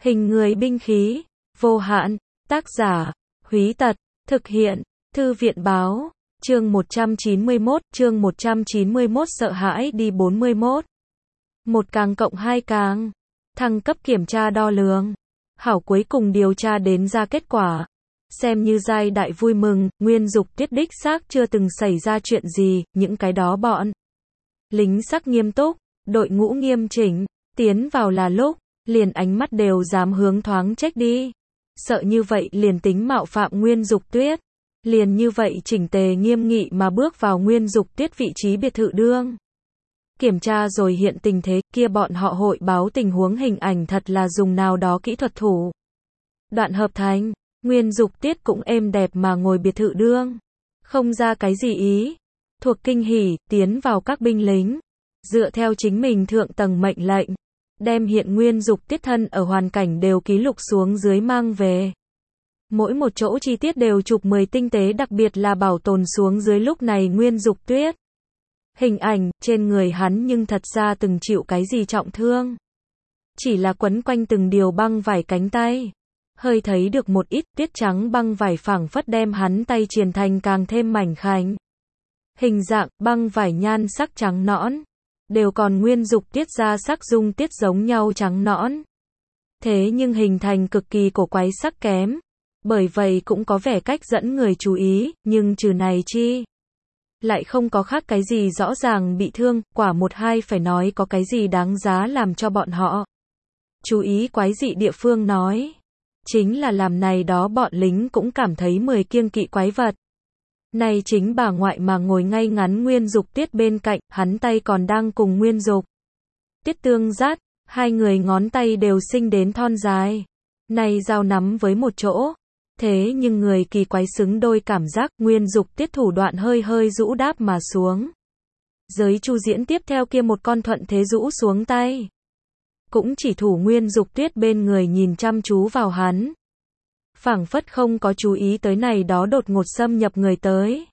Hình người binh khí, vô hạn, tác giả, Húy Tật, thực hiện, Thư viện báo, chương 191 sợ hãi đi 41. 1 càng cộng 2 càng, thăng cấp kiểm tra đo lường. Hảo cuối cùng điều tra đến ra kết quả. Xem như giai đại vui mừng, Nguyên Dục Tiết đích xác chưa từng xảy ra chuyện gì, những cái đó bọn lính sắc nghiêm túc, đội ngũ nghiêm chỉnh, tiến vào là lúc, liền ánh mắt đều dám hướng thoáng trách đi. Sợ như vậy liền tính mạo phạm Nguyên Dục Tuyết. Liền như vậy chỉnh tề nghiêm nghị mà bước vào Nguyên Dục Tuyết vị trí biệt thự đương. Kiểm tra rồi hiện tình thế, kia bọn họ hội báo tình huống hình ảnh thật là dùng nào đó kỹ thuật thủ. Đoạn hợp thành, Nguyên Dục Tiết cũng êm đẹp mà ngồi biệt thự đương. Không ra cái gì ý. Thuộc kinh hỉ, tiến vào các binh lính. Dựa theo chính mình thượng tầng mệnh lệnh. Đem hiện Nguyên Dục Tiết thân ở hoàn cảnh đều ký lục xuống dưới mang về. Mỗi một chỗ chi tiết đều chụp 10 tinh tế, đặc biệt là bảo tồn xuống dưới lúc này Nguyên Dục Tuyết. Hình ảnh, trên người hắn nhưng thật ra từng chịu cái gì trọng thương. Chỉ là quấn quanh từng điều băng vải cánh tay. Hơi thấy được một ít tuyết trắng băng vải phảng phất đem hắn tay triền thành càng thêm mảnh khảnh. Hình dạng, băng vải nhan sắc trắng nõn. Đều còn Nguyên Dục Tiết ra sắc dung tiết giống nhau trắng nõn. Thế nhưng hình thành cực kỳ cổ quái sắc kém. Bởi vậy cũng có vẻ cách dẫn người chú ý, nhưng trừ này chi. Lại không có khác cái gì rõ ràng bị thương, quả một hai phải nói có cái gì đáng giá làm cho bọn họ. Chú ý quái dị địa phương nói. Chính là làm này đó bọn lính cũng cảm thấy 10 kiêng kỵ quái vật. Này chính bà ngoại mà ngồi ngay ngắn Nguyên Dục Tiết bên cạnh, hắn tay còn đang cùng Nguyên Dục Tiết tương dắt, hai người ngón tay đều sinh đến thon dài. Này dao nắm với một chỗ. Thế nhưng người kỳ quái xứng đôi cảm giác, Nguyên Dục Tiết thủ đoạn hơi hơi rũ đáp mà xuống. Giới Chu Diễn tiếp theo kia một con thuận thế rũ xuống tay. Cũng chỉ thủ Nguyên Dục Tuyết bên người nhìn chăm chú vào hắn. Phảng phất không có chú ý tới này đó đột ngột xâm nhập người tới.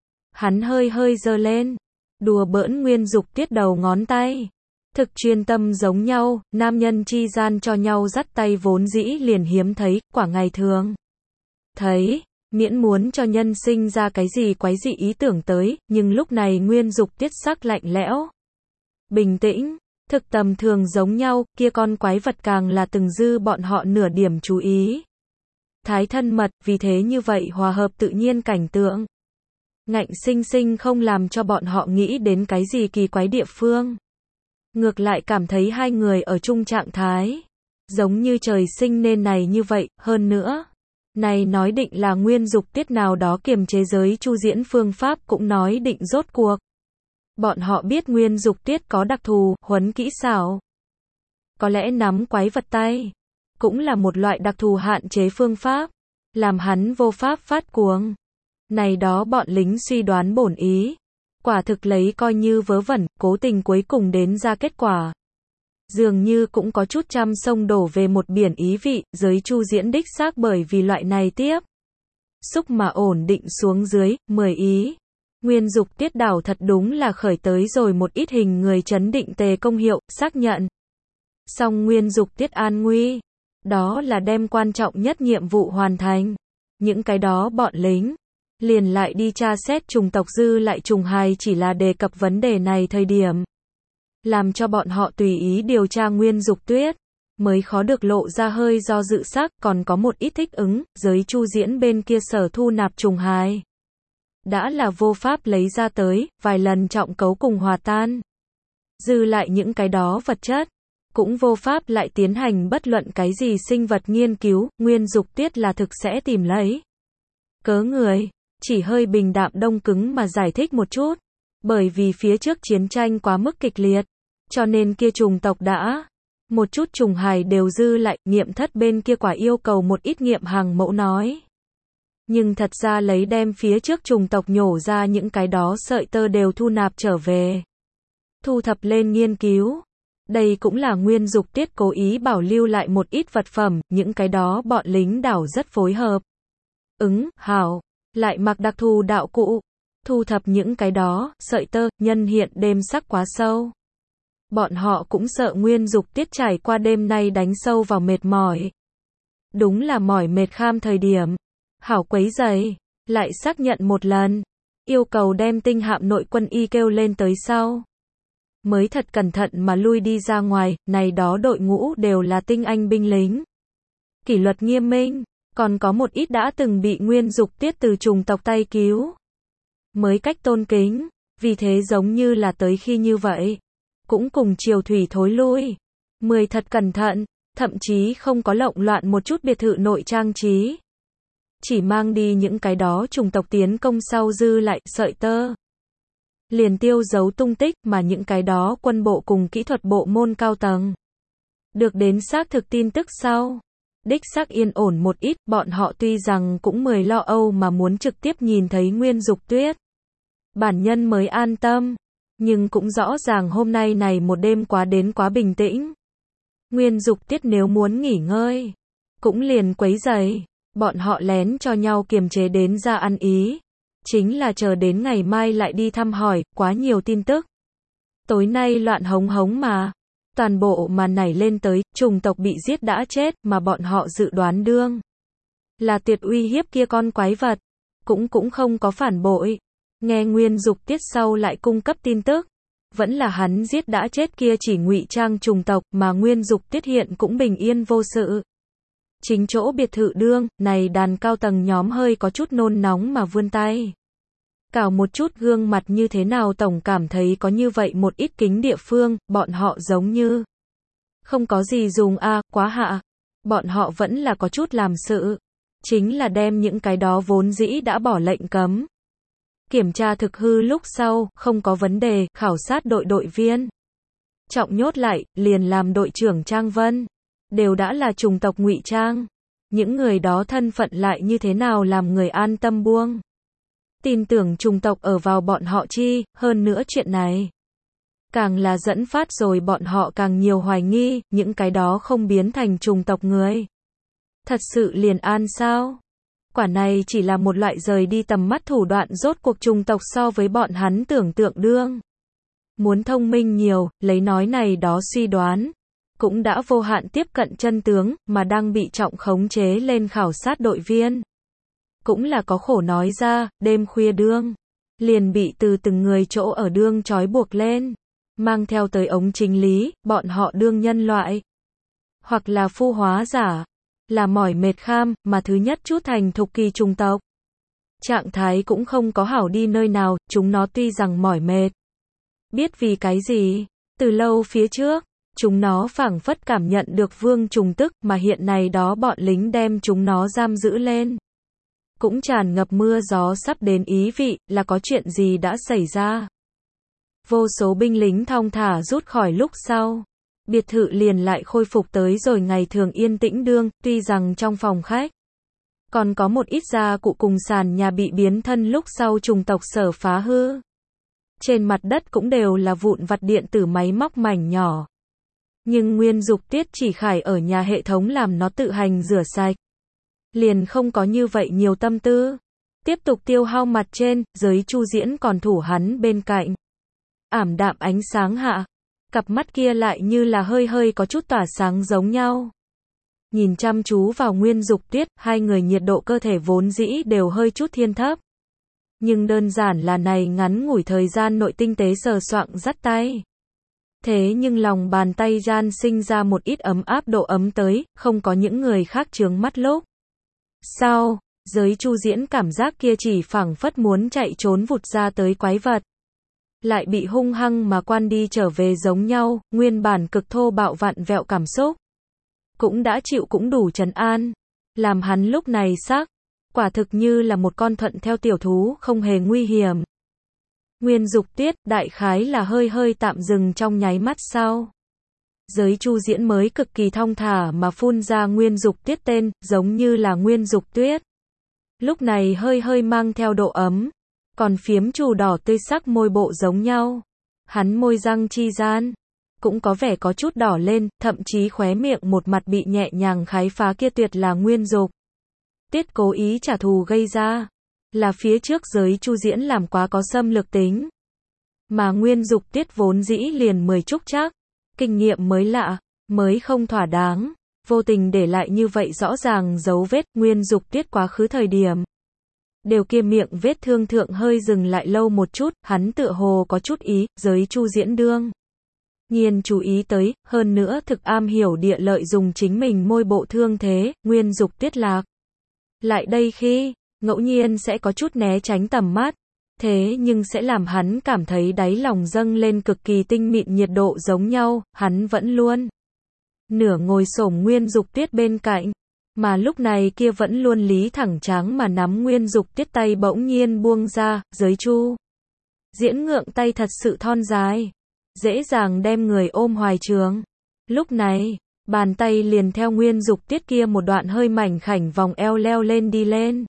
Hắn hơi hơi giơ lên, đùa bỡn Nguyên Dục Tuyết đầu ngón tay. Thực chuyên tâm giống nhau, nam nhân chi gian cho nhau dắt tay vốn dĩ liền hiếm thấy, quả ngày thường. Thấy, miễn muốn cho nhân sinh ra cái gì quái dị ý tưởng tới, nhưng lúc này Nguyên Dục Tiết sắc lạnh lẽo. Bình tĩnh, thực tầm thường giống nhau, kia con quái vật càng là từng dư bọn họ nửa điểm chú ý. Thái thân mật, vì thế như vậy hòa hợp tự nhiên cảnh tượng. Ngạnh sinh sinh không làm cho bọn họ nghĩ đến cái gì kỳ quái địa phương. Ngược lại cảm thấy hai người ở chung trạng thái. Giống như trời sinh nên này như vậy, hơn nữa. Này nói định là Nguyên Dục Tiết nào đó kiềm chế giới Chu Diễn phương pháp cũng nói định rốt cuộc. Bọn họ biết Nguyên Dục Tiết có đặc thù, huấn kỹ xảo. Có lẽ nắm quái vật tay. Cũng là một loại đặc thù hạn chế phương pháp. Làm hắn vô pháp phát cuồng. Này đó bọn lính suy đoán bổn ý. Quả thực lấy coi như vớ vẩn, cố tình cuối cùng đến ra kết quả. Dường như cũng có chút trăm sông đổ về một biển ý vị, giới Chu Diễn đích xác bởi vì loại này tiếp. Xúc mà ổn định xuống dưới, 10 ý. Nguyên Dục Tiết đảo thật đúng là khởi tới rồi một ít hình người chấn định tề công hiệu, xác nhận. Song Nguyên Dục Tiết an nguy. Đó là đem quan trọng nhất nhiệm vụ hoàn thành. Những cái đó bọn lính. Liền lại đi tra xét trùng tộc dư lại trùng hài chỉ là đề cập vấn đề này thời điểm. Làm cho bọn họ tùy ý điều tra Nguyên Dục Tuyết. Mới khó được lộ ra hơi do dự sắc, còn có một ít thích ứng, giới Chu Diễn bên kia sở thu nạp trùng hài. Đã là vô pháp lấy ra tới, vài lần trọng cấu cùng hòa tan. Dư lại những cái đó vật chất. Cũng vô pháp lại tiến hành bất luận cái gì sinh vật nghiên cứu, Nguyên Dục Tiết là thực sẽ tìm lấy. Cớ người, chỉ hơi bình đạm đông cứng mà giải thích một chút. Bởi vì phía trước chiến tranh quá mức kịch liệt. Cho nên kia trùng tộc đã. Một chút trùng hài đều dư lại, nghiệm thất bên kia quả yêu cầu một ít nghiệm hàng mẫu nói. Nhưng thật ra lấy đem phía trước trùng tộc nhổ ra những cái đó sợi tơ đều thu nạp trở về. Thu thập lên nghiên cứu. Đây cũng là Nguyên Dục Tiết cố ý bảo lưu lại một ít vật phẩm, những cái đó bọn lính đảo rất phối hợp. Hảo, lại mặc đặc thù đạo cụ. Thu thập những cái đó, sợi tơ, nhân hiện đêm sắc quá sâu. Bọn họ cũng sợ Nguyên Dục Tiết trải qua đêm nay đánh sâu vào mệt mỏi. Đúng là mỏi mệt kham thời điểm. Hảo quấy rầy, lại xác nhận một lần. Yêu cầu đem tinh hạm nội quân y kêu lên tới sau. Mới thật cẩn thận mà lui đi ra ngoài, này đó đội ngũ đều là tinh anh binh lính. Kỷ luật nghiêm minh, còn có một ít đã từng bị Nguyên Dục Tiết từ chủng tộc tay cứu. Mới cách tôn kính, vì thế giống như là tới khi như vậy. Cũng cùng triều thủy thối lui. 10 thật cẩn thận, thậm chí không có lộn loạn một chút biệt thự nội trang trí. Chỉ mang đi những cái đó chủng tộc tiến công sau dư lại sợi tơ. Liền tiêu giấu tung tích mà những cái đó quân bộ cùng kỹ thuật bộ môn cao tầng. Được đến xác thực tin tức sau. Đích xác yên ổn một ít, bọn họ tuy rằng cũng 10 lo âu mà muốn trực tiếp nhìn thấy Nguyên Dục Tuyết. Bản nhân mới an tâm. Nhưng cũng rõ ràng hôm nay này một đêm quá bình tĩnh. Nguyên Dục Tiết nếu muốn nghỉ ngơi, cũng liền quấy rầy. Bọn họ lén cho nhau kiềm chế đến ra ăn ý. Chính là chờ đến ngày mai lại đi thăm hỏi, quá nhiều tin tức. Tối nay loạn hống hống mà. Toàn bộ mà nảy lên tới, chủng tộc bị giết đã chết, mà bọn họ dự đoán đương. Là Tiệt uy hiếp kia con quái vật. Cũng không có phản bội. Nghe Nguyên Dục Tiết sau lại cung cấp tin tức. Vẫn là hắn giết đã chết kia chỉ ngụy trang chủng tộc, mà Nguyên Dục Tiết hiện cũng bình yên vô sự. Chính chỗ biệt thự đương, này đàn cao tầng nhóm hơi có chút nôn nóng mà vươn tay. Cào một chút gương mặt như thế nào tổng cảm thấy có như vậy một ít kính địa phương, bọn họ giống như không có gì dùng quá hạ. Bọn họ vẫn là có chút làm sự. Chính là đem những cái đó vốn dĩ đã bỏ lệnh cấm. Kiểm tra thực hư lúc sau, không có vấn đề, khảo sát đội viên. Trọng nhốt lại, liền làm đội trưởng Trang Vân. Đều đã là chủng tộc ngụy trang. Những người đó thân phận lại như thế nào làm người an tâm buông. Tin tưởng chủng tộc ở vào bọn họ chi, hơn nữa chuyện này. Càng là dẫn phát rồi bọn họ càng nhiều hoài nghi, những cái đó không biến thành chủng tộc người. Thật sự liền an sao? Quả này chỉ là một loại rời đi tầm mắt thủ đoạn rốt cuộc chủng tộc so với bọn hắn tưởng tượng đương. Muốn thông minh nhiều, lấy nói này đó suy đoán. Cũng đã vô hạn tiếp cận chân tướng, mà đang bị trọng khống chế lên khảo sát đội viên. Cũng là có khổ nói ra, đêm khuya đương. Liền bị từ từng người chỗ ở đương trói buộc lên. Mang theo tới ống chính lý, bọn họ đương nhân loại. Hoặc là phu hóa giả. Là mỏi mệt kham, mà thứ nhất chút thành thục kỳ chủng tộc. Trạng thái cũng không có hảo đi nơi nào, chúng nó tuy rằng mỏi mệt. Biết vì cái gì? Từ lâu phía trước. Chúng nó phảng phất cảm nhận được vương trùng tức mà hiện nay đó bọn lính đem chúng nó giam giữ lên. Cũng tràn ngập mưa gió sắp đến ý vị là có chuyện gì đã xảy ra. Vô số binh lính thong thả rút khỏi lúc sau. Biệt thự liền lại khôi phục tới rồi ngày thường yên tĩnh đương, tuy rằng trong phòng khách. Còn có một ít gia cụ cùng sàn nhà bị biến thân lúc sau chủng tộc sở phá hư. Trên mặt đất cũng đều là vụn vặt điện tử máy móc mảnh nhỏ. Nhưng Nguyên Dục Tiết chỉ khải ở nhà hệ thống làm nó tự hành rửa sạch. Liền không có như vậy nhiều tâm tư. Tiếp tục tiêu hao mặt trên, giới Chu Diễn còn thủ hắn bên cạnh. Ảm đạm ánh sáng hạ. Cặp mắt kia lại như là hơi có chút tỏa sáng giống nhau. Nhìn chăm chú vào Nguyên Dục Tiết, hai người nhiệt độ cơ thể vốn dĩ đều hơi chút thiên thấp. Nhưng đơn giản là này ngắn ngủi thời gian nội tinh tế sờ soạng dắt tay. Thế nhưng lòng bàn tay gian sinh ra một ít ấm áp độ ấm tới, không có những người khác chướng mắt lúc. Sau, giới Chu Diễn cảm giác kia chỉ phảng phất muốn chạy trốn vụt ra tới quái vật. Lại bị hung hăng mà quan đi trở về giống nhau, nguyên bản cực thô bạo vặn vẹo cảm xúc. Cũng đã chịu cũng đủ trấn an. Làm hắn lúc này xác, quả thực như là một con thuận theo tiểu thú không hề nguy hiểm. Nguyên Dục Tiết, đại khái là hơi tạm dừng trong nháy mắt sau. Giới Chu Diễn mới cực kỳ thong thả mà phun ra Nguyên Dục Tiết tên, giống như là Nguyên Dục Tuyết. Lúc này hơi mang theo độ ấm, còn phiếm chủ đỏ tươi sắc môi bộ giống nhau. Hắn môi răng chi gian, cũng có vẻ có chút đỏ lên, thậm chí khóe miệng một mặt bị nhẹ nhàng khái phá kia tuyệt là Nguyên Dục Tiết cố ý trả thù gây ra. Là phía trước giới Chu Diễn làm quá có xâm lược tính. Mà Nguyên Dục Tiết vốn dĩ liền 10 trúc chắc. Kinh nghiệm mới lạ, mới không thỏa đáng, vô tình để lại như vậy rõ ràng dấu vết. Nguyên Dục Tiết quá khứ thời điểm đều kia miệng vết thương thượng hơi dừng lại lâu một chút, hắn tựa hồ có chút ý, giới Chu Diễn đương nhiên chú ý tới, hơn nữa thực am hiểu địa lợi dùng chính mình môi bộ thương thế. Nguyên Dục Tiết lạc lại đây khi ngẫu nhiên sẽ có chút né tránh tầm mắt, thế nhưng sẽ làm hắn cảm thấy đáy lòng dâng lên cực kỳ tinh mịn nhiệt độ giống nhau. Hắn vẫn luôn nửa ngồi xổm Nguyên Dục Tiết bên cạnh, mà lúc này kia vẫn luôn lý thẳng tráng mà nắm Nguyên Dục Tiết tay bỗng nhiên buông ra. Giới Chu Diễn ngượng tay thật sự thon dài, dễ dàng đem người ôm hoài trường. Lúc này, bàn tay liền theo Nguyên Dục Tiết kia một đoạn hơi mảnh khảnh vòng eo leo lên đi lên.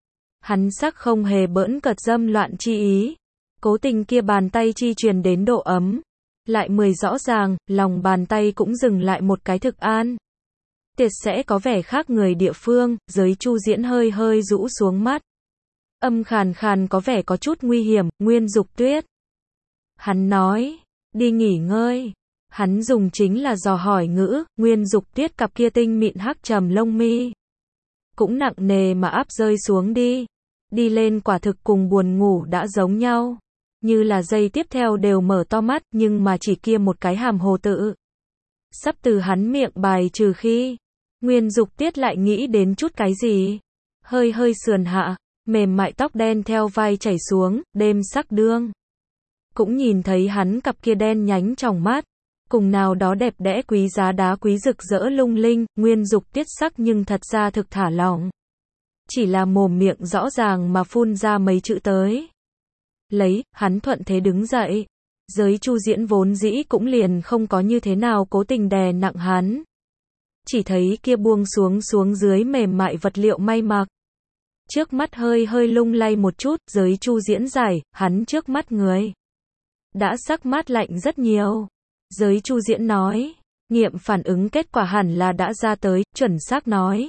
Hắn sắc không hề bỡn cợt dâm loạn chi ý, cố tình kia bàn tay chi truyền đến độ ấm, lại 10 rõ ràng, lòng bàn tay cũng dừng lại một cái thực an tiệt sẽ có vẻ khác người địa phương. Giới Chu Diễn hơi hơi rũ xuống mắt, âm khàn khàn có vẻ có chút nguy hiểm. Nguyên Dục Tuyết, hắn nói, đi nghỉ ngơi. Hắn dùng chính là dò hỏi ngữ. Nguyên Dục Tuyết cặp kia tinh mịn hắc trầm lông mi cũng nặng nề mà áp rơi xuống đi. Đi lên quả thực cùng buồn ngủ đã giống nhau, như là giây tiếp theo đều mở to mắt, nhưng mà chỉ kia một cái hàm hồ tự sắp từ hắn miệng bài trừ khi Nguyên Dục Tiết lại nghĩ đến chút cái gì, hơi hơi sườn hạ, mềm mại tóc đen theo vai chảy xuống. Đêm sắc đương cũng nhìn thấy hắn cặp kia đen nhánh tròng mắt, cùng nào đó đẹp đẽ quý giá đá quý rực rỡ lung linh. Nguyên Dục Tiết sắc nhưng thật ra thực thả lỏng, chỉ là mồm miệng rõ ràng mà phun ra mấy chữ tới. Lấy, hắn thuận thế đứng dậy. Giới Chu Diễn vốn dĩ cũng liền không có như thế nào cố tình đè nặng hắn, chỉ thấy kia buông xuống dưới mềm mại vật liệu may mặc, trước mắt hơi hơi lung lay một chút. Giới Chu Diễn giải, hắn trước mắt người đã sắc mát lạnh rất nhiều. Giới Chu Diễn nói, nghiệm phản ứng kết quả hẳn là đã ra tới. Chuẩn xác nói,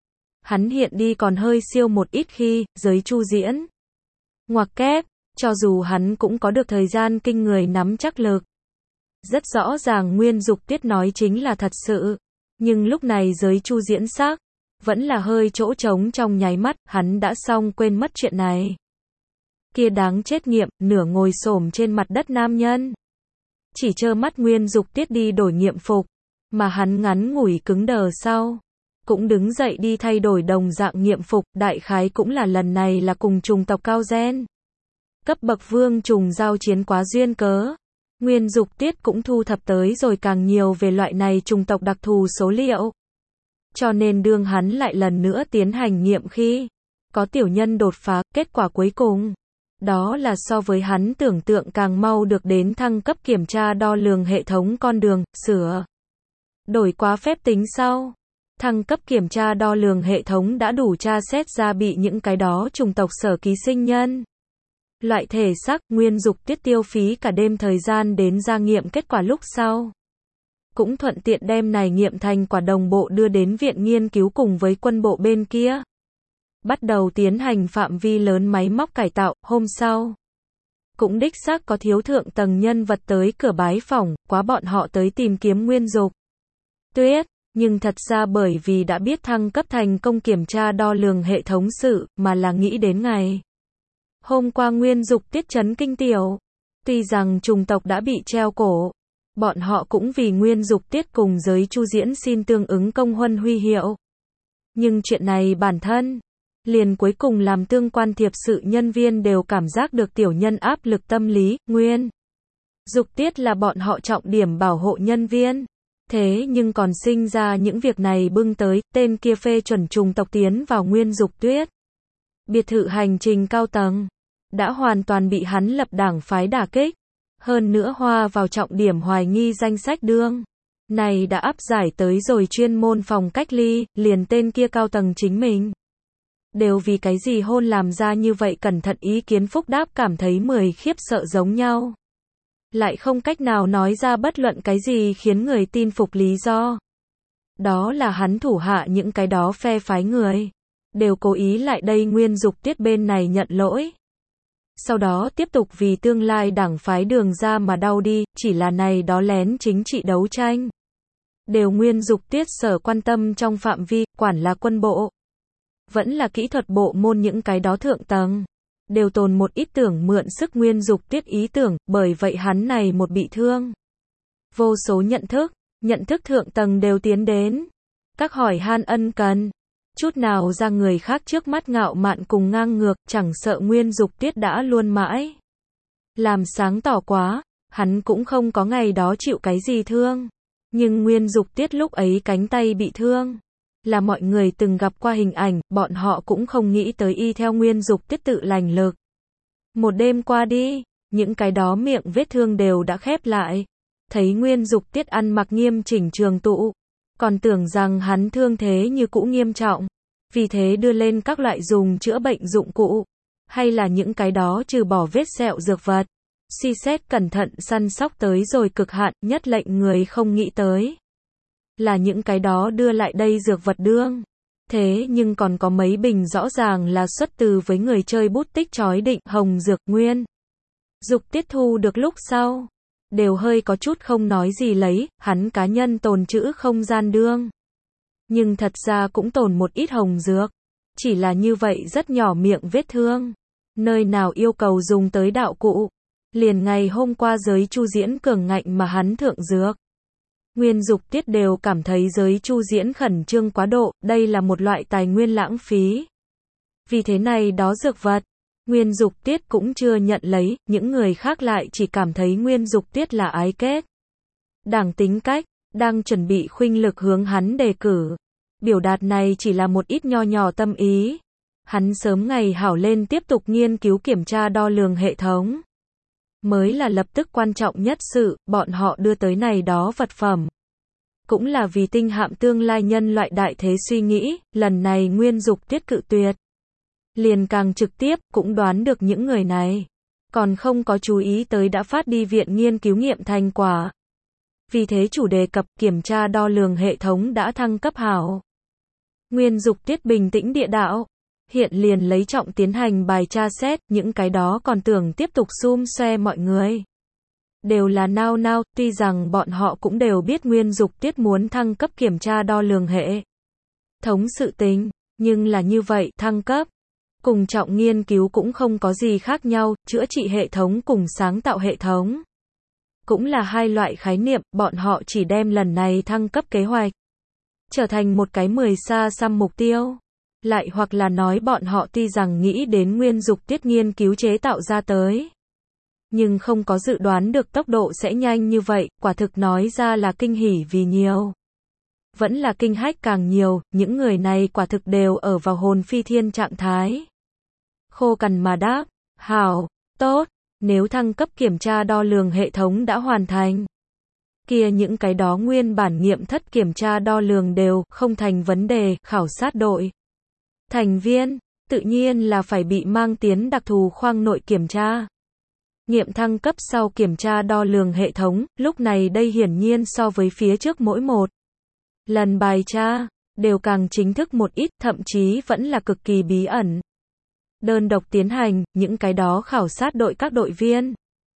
hắn hiện đi còn hơi siêu một ít khi. Giới Chu Diễn ngoặc kép, cho dù hắn cũng có được thời gian kinh người nắm chắc lực, rất rõ ràng Nguyên Dục Tiết nói chính là thật sự, nhưng lúc này giới Chu Diễn xác vẫn là hơi chỗ trống. Trong nháy mắt, hắn đã xong quên mất chuyện này. Kia đáng chết nghiệm, nửa ngồi xổm trên mặt đất nam nhân, chỉ trơ mắt Nguyên Dục Tiết đi đổi nghiệm phục, mà hắn ngắn ngủi cứng đờ sau cũng đứng dậy đi thay đổi đồng dạng nghiệm phục. Đại khái cũng là lần này là cùng chủng tộc cao gen cấp bậc vương trùng giao chiến quá duyên cớ. Nguyên Dục Tiết cũng thu thập tới rồi càng nhiều về loại này chủng tộc đặc thù số liệu, cho nên đương hắn lại lần nữa tiến hành nghiệm khi có tiểu nhân đột phá. Kết quả cuối cùng đó là so với hắn tưởng tượng càng mau được đến thăng cấp kiểm tra đo lường hệ thống con đường, sửa đổi quá phép tính sau. Thăng cấp kiểm tra đo lường hệ thống đã đủ tra xét ra bị những cái đó chủng tộc sở ký sinh nhân loại thể xác. Nguyên Dục Tiết tiêu phí cả đêm thời gian đến ra nghiệm kết quả lúc sau, cũng thuận tiện đem này nghiệm thành quả đồng bộ đưa đến viện nghiên cứu cùng với quân bộ bên kia, bắt đầu tiến hành phạm vi lớn máy móc cải tạo. Hôm sau, cũng đích xác có thiếu thượng tầng nhân vật tới cửa bái phỏng, quá bọn họ tới tìm kiếm Nguyên Dục Tuyết, nhưng thật ra bởi vì đã biết thăng cấp thành công kiểm tra đo lường hệ thống sự, mà là nghĩ đến ngày hôm qua Nguyên Dục Tiết chấn kinh tiểu. Tuy rằng chủng tộc đã bị treo cổ, bọn họ cũng vì Nguyên Dục Tiết cùng giới Chu Diễn xin tương ứng công huân huy hiệu. Nhưng chuyện này bản thân liền cuối cùng làm tương quan thiệp sự nhân viên đều cảm giác được tiểu nhân áp lực tâm lý. Nguyên Dục Tiết là bọn họ trọng điểm bảo hộ nhân viên, thế nhưng còn sinh ra những việc này bưng tới. Tên kia phê chuẩn chủng tộc tiến vào Nguyên Dục Tuyết biệt thự hành trình cao tầng, đã hoàn toàn bị hắn lập đảng phái đả kích, hơn nữa hoa vào trọng điểm hoài nghi danh sách đương này đã áp giải tới rồi chuyên môn phòng cách ly. Liền tên kia cao tầng chính mình đều vì cái gì hôn làm ra như vậy cẩn thận ý kiến phúc đáp cảm thấy 10 khiếp sợ giống nhau, lại không cách nào nói ra bất luận cái gì khiến người tin phục lý do. Đó là hắn thủ hạ những cái đó phe phái người đều cố ý lại đây Nguyên Dục Tiết bên này nhận lỗi. sau đó tiếp tục vì tương lai đảng phái Đường ra mà đau đi, chỉ là này đó lén chính trị đấu tranh. Đều Nguyên Dục Tiết sở quan tâm trong phạm vi, quản là quân bộ. Vẫn là kỹ thuật bộ môn những cái đó thượng tầng. Đều tồn một ít tưởng mượn sức Nguyên Dục Tiết ý tưởng, bởi vậy hắn này một bị thương. Vô số nhận thức thượng tầng đều tiến đến. Các hỏi han ân cần. Chút nào ra người khác trước mắt ngạo mạn cùng ngang ngược, chẳng sợ Nguyên Dục Tiết đã luôn mãi. Làm sáng tỏ quá, hắn cũng không có ngày đó chịu cái gì thương. Nhưng Nguyên Dục Tiết lúc ấy cánh tay bị thương. Là mọi người từng gặp qua hình ảnh, bọn họ cũng không nghĩ tới y theo Nguyên Dục Tiết tự lành lực. Một đêm qua đi, những cái đó miệng vết thương đều đã khép lại. Thấy Nguyên Dục Tiết ăn mặc nghiêm chỉnh trường tụ. Còn tưởng rằng hắn thương thế như cũ nghiêm trọng. Vì thế đưa lên các loại dùng chữa bệnh dụng cụ. Hay là những cái đó trừ bỏ vết sẹo dược vật. Suy xét cẩn thận săn sóc tới rồi cực hạn, nhất lệnh người không nghĩ tới. Là những cái đó đưa lại đây dược vật đương. Thế nhưng còn có mấy bình rõ ràng là xuất từ với người chơi bút tích chói định, hồng dược, Nguyên Dục Tiết thu được lúc sau. Đều hơi có chút không nói gì lấy, hắn cá nhân tồn trữ không gian đương. Nhưng thật ra cũng tồn một ít hồng dược. Chỉ là như vậy rất nhỏ miệng vết thương. Nơi nào yêu cầu dùng tới đạo cụ. Liền ngày hôm qua giới Chu Diễn cường ngạnh mà hắn thượng dược. Nguyên Dục Tiết đều cảm thấy giới Chu Diễn khẩn trương quá độ, đây là một loại tài nguyên lãng phí. Vì thế này đó dược vật, Nguyên Dục Tiết cũng chưa nhận lấy, những người khác lại chỉ cảm thấy Nguyên Dục Tiết là ái kết. Đảng tính cách, đang chuẩn bị khuynh lực hướng hắn đề cử. Biểu đạt này chỉ là một ít nho nhỏ tâm ý. Hắn sớm ngày hảo lên tiếp tục nghiên cứu kiểm tra đo lường hệ thống. Mới là lập tức quan trọng nhất sự, bọn họ đưa tới này đó vật phẩm. Cũng là vì tinh hạm tương lai nhân loại đại thế suy nghĩ, lần này Nguyên Dục Tiết cự tuyệt. Liền càng trực tiếp, cũng đoán được những người này. Còn không có chú ý tới đã phát đi viện nghiên cứu nghiệm thành quả. Vì thế chủ đề cập kiểm tra đo lường hệ thống đã thăng cấp hảo. Nguyên Dục Tiết bình tĩnh địa đạo. Hiện liền lấy trọng tiến hành bài tra xét, những cái đó còn tưởng tiếp tục xum xoe mọi người. Đều là nao nao, tuy rằng bọn họ cũng đều biết Nguyên Dục Tiết muốn thăng cấp kiểm tra đo lường hệ thống sự tình, nhưng là như vậy, thăng cấp cùng trọng nghiên cứu cũng không có gì khác nhau, chữa trị hệ thống cùng sáng tạo hệ thống. Cũng là hai loại khái niệm, bọn họ chỉ đem lần này thăng cấp kế hoạch trở thành một cái 10 xa xăm mục tiêu. Lại hoặc là nói bọn họ tuy rằng nghĩ đến Nguyên Dục Tiết nghiên cứu chế tạo ra tới. Nhưng không có dự đoán được tốc độ sẽ nhanh như vậy, quả thực nói ra là kinh hỉ vì nhiều. Vẫn là kinh hách càng nhiều, những người này quả thực đều ở vào hồn phi thiên trạng thái. Khô cằn mà đáp, hảo, tốt, nếu thăng cấp kiểm tra đo lường hệ thống đã hoàn thành. Kia những cái đó nguyên bản nghiệm thất kiểm tra đo lường đều không thành vấn đề, khảo sát đội. Thành viên, tự nhiên là phải bị mang tiến đặc thù khoang nội kiểm tra. Nghiệm thăng cấp sau kiểm tra đo lường hệ thống, lúc này đây hiển nhiên so với phía trước mỗi một lần bài tra, đều càng chính thức một ít, thậm chí vẫn là cực kỳ bí ẩn. Đơn độc tiến hành, những cái đó khảo sát đội các đội viên.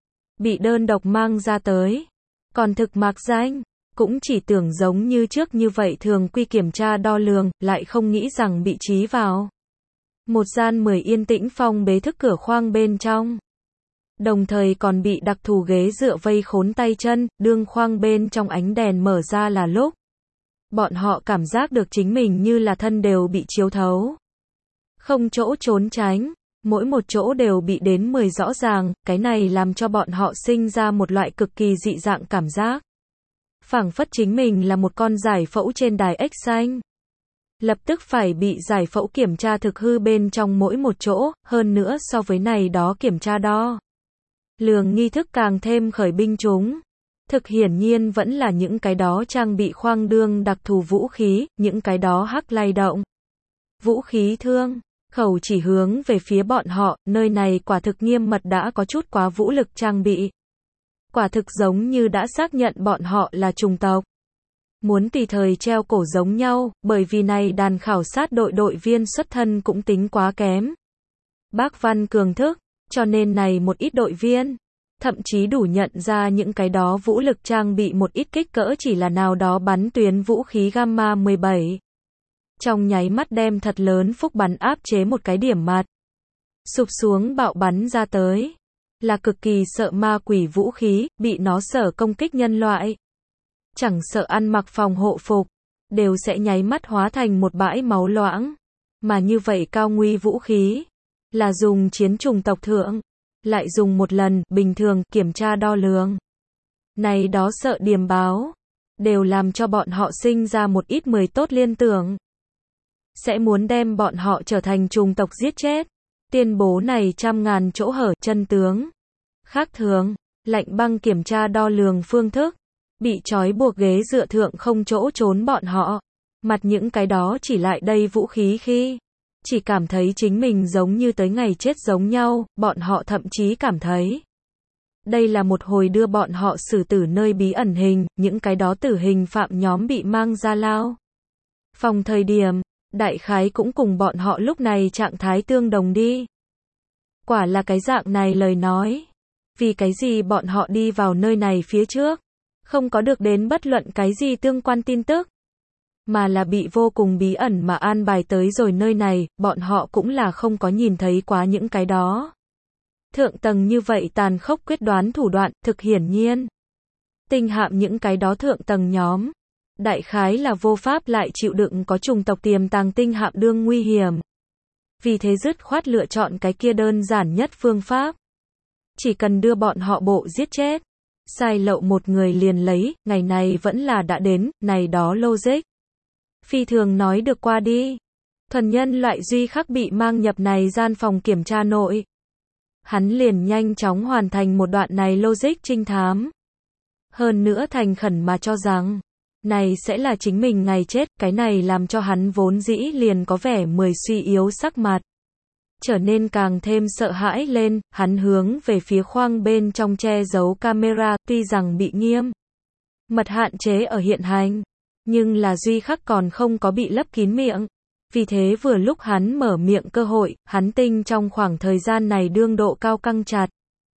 Bị đơn độc mang ra tới. Còn thực mạc danh, cũng chỉ tưởng giống như trước như vậy thường quy kiểm tra đo lường, lại không nghĩ rằng bị trí vào. Một gian 10 yên tĩnh phong bế thức cửa khoang bên trong. Đồng thời còn bị đặc thù ghế dựa vây khốn tay chân, đương khoang bên trong ánh đèn mở ra là lúc. Bọn họ cảm giác được chính mình như là thân đều bị chiếu thấu. Không chỗ trốn tránh, mỗi một chỗ đều bị đến 10 rõ ràng, cái này làm cho bọn họ sinh ra một loại cực kỳ dị dạng cảm giác. Phảng phất chính mình là một con giải phẫu trên đài ếch xanh. Lập tức phải bị giải phẫu kiểm tra thực hư bên trong mỗi một chỗ, hơn nữa so với này đó kiểm tra đo lường nghi thức càng thêm khởi binh chúng. Thực hiển nhiên vẫn là những cái đó trang bị khoang đương đặc thù vũ khí, những cái đó hắc lay động. Vũ khí thương, khẩu chỉ hướng về phía bọn họ, nơi này quả thực nghiêm mật đã có chút quá vũ lực trang bị. Quả thực giống như đã xác nhận bọn họ là chủng tộc. Muốn tùy thời treo cổ giống nhau, bởi vì này đàn khảo sát đội đội viên xuất thân cũng tính quá kém. Bác Văn Cường thức, Cho nên này một ít đội viên, thậm chí đủ nhận ra những cái đó vũ lực trang bị một ít kích cỡ chỉ là nào đó bắn tuyến vũ khí Gamma 17. Trong nháy mắt đem thật lớn phúc bắn áp chế một cái điểm mặt. Sụp xuống bạo bắn ra tới. Là cực kỳ sợ ma quỷ vũ khí, bị nó sợ công kích nhân loại. Chẳng sợ ăn mặc phòng hộ phục, đều sẽ nháy mắt hóa thành một bãi máu loãng. Mà như vậy cao nguy vũ khí, là dùng chiến trùng tộc thượng, lại dùng một lần, bình thường, kiểm tra đo lường. Này đó sợ điềm báo, đều làm cho bọn họ sinh ra một ít 10 tốt liên tưởng. Sẽ muốn đem bọn họ trở thành trùng tộc giết chết. Tuyên bố này trăm ngàn chỗ hở, chân tướng. Khác thường, lạnh băng kiểm tra đo lường phương thức. Bị trói buộc ghế dựa thượng không chỗ trốn bọn họ. Mặt những cái đó chỉ lại đây vũ khí khi chỉ cảm thấy chính mình giống như tới ngày chết giống nhau, bọn họ thậm chí cảm thấy đây là một hồi đưa bọn họ xử tử nơi bí ẩn hình, những cái đó tử hình phạm nhóm bị mang ra lao phòng thời điểm, đại khái cũng cùng bọn họ lúc này trạng thái tương đồng đi. Quả là cái dạng này lời nói. Vì cái gì bọn họ đi vào nơi này phía trước, không có được đến bất luận cái gì tương quan tin tức, mà là bị vô cùng bí ẩn mà an bài tới rồi nơi này, bọn họ cũng là không có nhìn thấy quá những cái đó. Thượng tầng như vậy tàn khốc quyết đoán thủ đoạn, thực hiển nhiên. Tinh hạm những cái đó thượng tầng nhóm, đại khái là vô pháp lại chịu đựng có chủng tộc tiềm tàng tinh hạm đương nguy hiểm. Vì thế dứt khoát lựa chọn cái kia đơn giản nhất phương pháp. Chỉ cần đưa bọn họ bộ giết chết. Sai lậu một người liền lấy, ngày này vẫn là đã đến, này đó logic. Phi thường nói được qua đi. Thuần nhân loại duy khắc bị mang nhập này gian phòng kiểm tra nội. Hắn liền nhanh chóng hoàn thành một đoạn này logic trinh thám. Hơn nữa thành khẩn mà cho rằng, này sẽ là chính mình ngày chết, cái này làm cho hắn vốn dĩ liền có vẻ suy yếu sắc mặt. Trở nên càng thêm sợ hãi lên, hắn hướng về phía khoang bên trong che giấu camera, tuy rằng bị nghiêm mật hạn chế ở hiện hành, nhưng là duy khắc còn không có bị lấp kín miệng. Vì thế vừa lúc hắn mở miệng cơ hội, hắn tinh trong khoảng thời gian này đương độ cao căng chặt.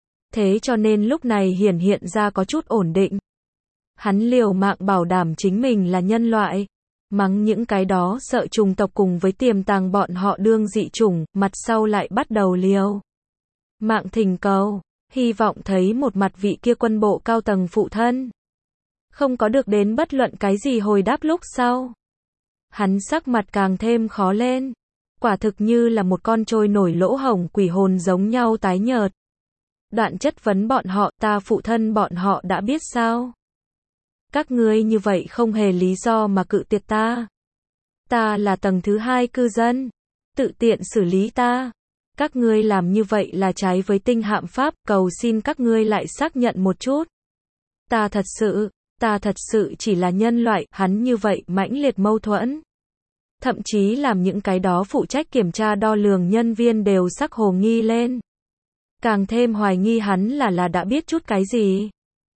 Thế cho nên lúc này hiện ra có chút ổn định. Hắn liều mạng bảo đảm chính mình là nhân loại. Mắng những cái đó sợ trùng tộc cùng với tiềm tàng bọn họ đương dị chủng, mặt sau lại bắt đầu liều mạng thỉnh cầu, hy vọng thấy một mặt vị kia quân bộ cao tầng phụ thân. Không có được đến bất luận cái gì hồi đáp lúc sau. Hắn sắc mặt càng thêm khó lên. Quả thực như là một con trôi nổi lỗ hổng quỷ hồn giống nhau tái nhợt. Đoạn chất vấn bọn họ, ta phụ thân bọn họ đã biết sao? Các ngươi như vậy không hề lý do mà cự tuyệt ta. Ta là tầng thứ 2 cư dân. Tự tiện xử lý ta. Các ngươi làm như vậy là trái với tinh hạm pháp, cầu xin các ngươi lại xác nhận một chút. Ta thật sự chỉ là nhân loại, hắn như vậy mãnh liệt mâu thuẫn. Thậm chí làm những cái đó phụ trách kiểm tra đo lường nhân viên đều sắc hồ nghi lên. Càng thêm hoài nghi hắn là đã biết chút cái gì.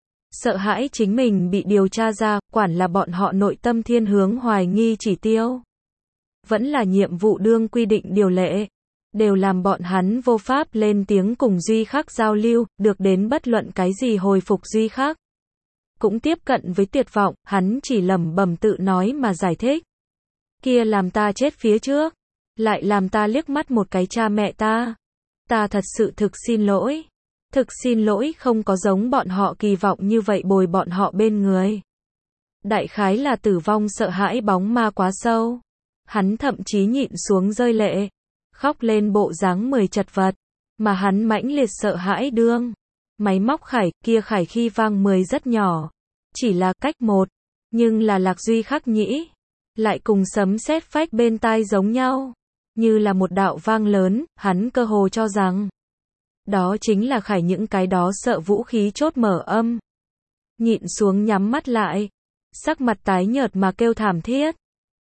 Sợ hãi chính mình bị điều tra ra, quản là bọn họ nội tâm thiên hướng hoài nghi chỉ tiêu. Vẫn là nhiệm vụ đương quy định điều lệ. Đều làm bọn hắn vô pháp lên tiếng cùng Duy Khắc giao lưu, được đến bất luận cái gì hồi phục Duy Khắc. Cũng tiếp cận với tuyệt vọng, hắn chỉ lẩm bẩm tự nói mà giải thích. Kia làm ta chết phía trước. Lại làm ta liếc mắt một cái cha mẹ ta. Ta thật sự thực xin lỗi. Thực xin lỗi không có giống bọn họ kỳ vọng như vậy bồi bọn họ bên người. Đại khái là tử vong sợ hãi bóng ma quá sâu. Hắn thậm chí nhịn xuống rơi lệ. Khóc lên bộ dáng chật vật. Mà hắn mãnh liệt sợ hãi đương. Máy móc khải, kia khải khi vang rất nhỏ. Chỉ là cách một. Nhưng là Lạc Duy Khắc nhĩ. Lại cùng sấm sét phách bên tai giống nhau. Như là một đạo vang lớn, hắn cơ hồ cho rằng. Đó chính là khải những cái đó sợ vũ khí chốt mở âm. Nhịn xuống nhắm mắt lại. Sắc mặt tái nhợt mà kêu thảm thiết.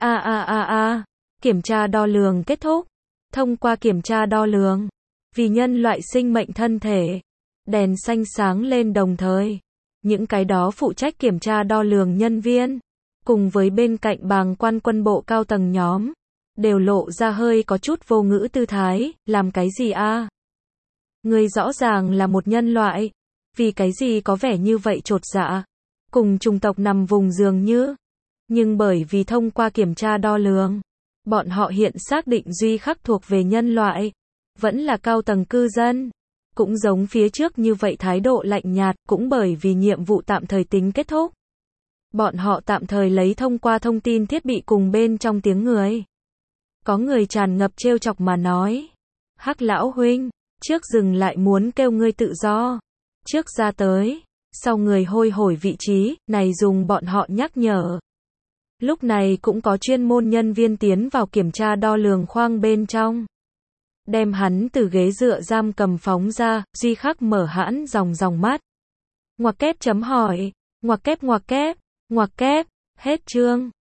Kiểm tra đo lường kết thúc. Thông qua kiểm tra đo lường. Vì nhân loại sinh mệnh thân thể. Đèn xanh sáng lên đồng thời. Những cái đó phụ trách kiểm tra đo lường nhân viên. Cùng với bên cạnh bàng quan quân bộ cao tầng nhóm. Đều lộ ra hơi có chút vô ngữ tư thái. Làm cái gì Ngươi rõ ràng là một nhân loại. Vì cái gì có vẻ như vậy chột dạ? Cùng chủng tộc nằm vùng dường như. Nhưng bởi vì thông qua kiểm tra đo lường, bọn họ hiện xác định Duy Khắc thuộc về nhân loại. Vẫn là cao tầng cư dân. Cũng giống phía trước như vậy thái độ lạnh nhạt, cũng bởi vì nhiệm vụ tạm thời tính kết thúc. Bọn họ tạm thời lấy thông qua thông tin thiết bị cùng bên trong tiếng người. Có người tràn ngập trêu chọc mà nói. Hắc lão huynh, trước dừng lại muốn kêu ngươi tự do. Trước ra tới. Sau người hôi hổi vị trí, này dùng bọn họ nhắc nhở. Lúc này cũng có chuyên môn nhân viên tiến vào kiểm tra đo lường khoang bên trong. Đem hắn từ ghế dựa giam cầm phóng ra, Duy Khắc mở hãn dòng mắt. Ngoặc kép chấm hỏi. Ngoặc kép, hết chương.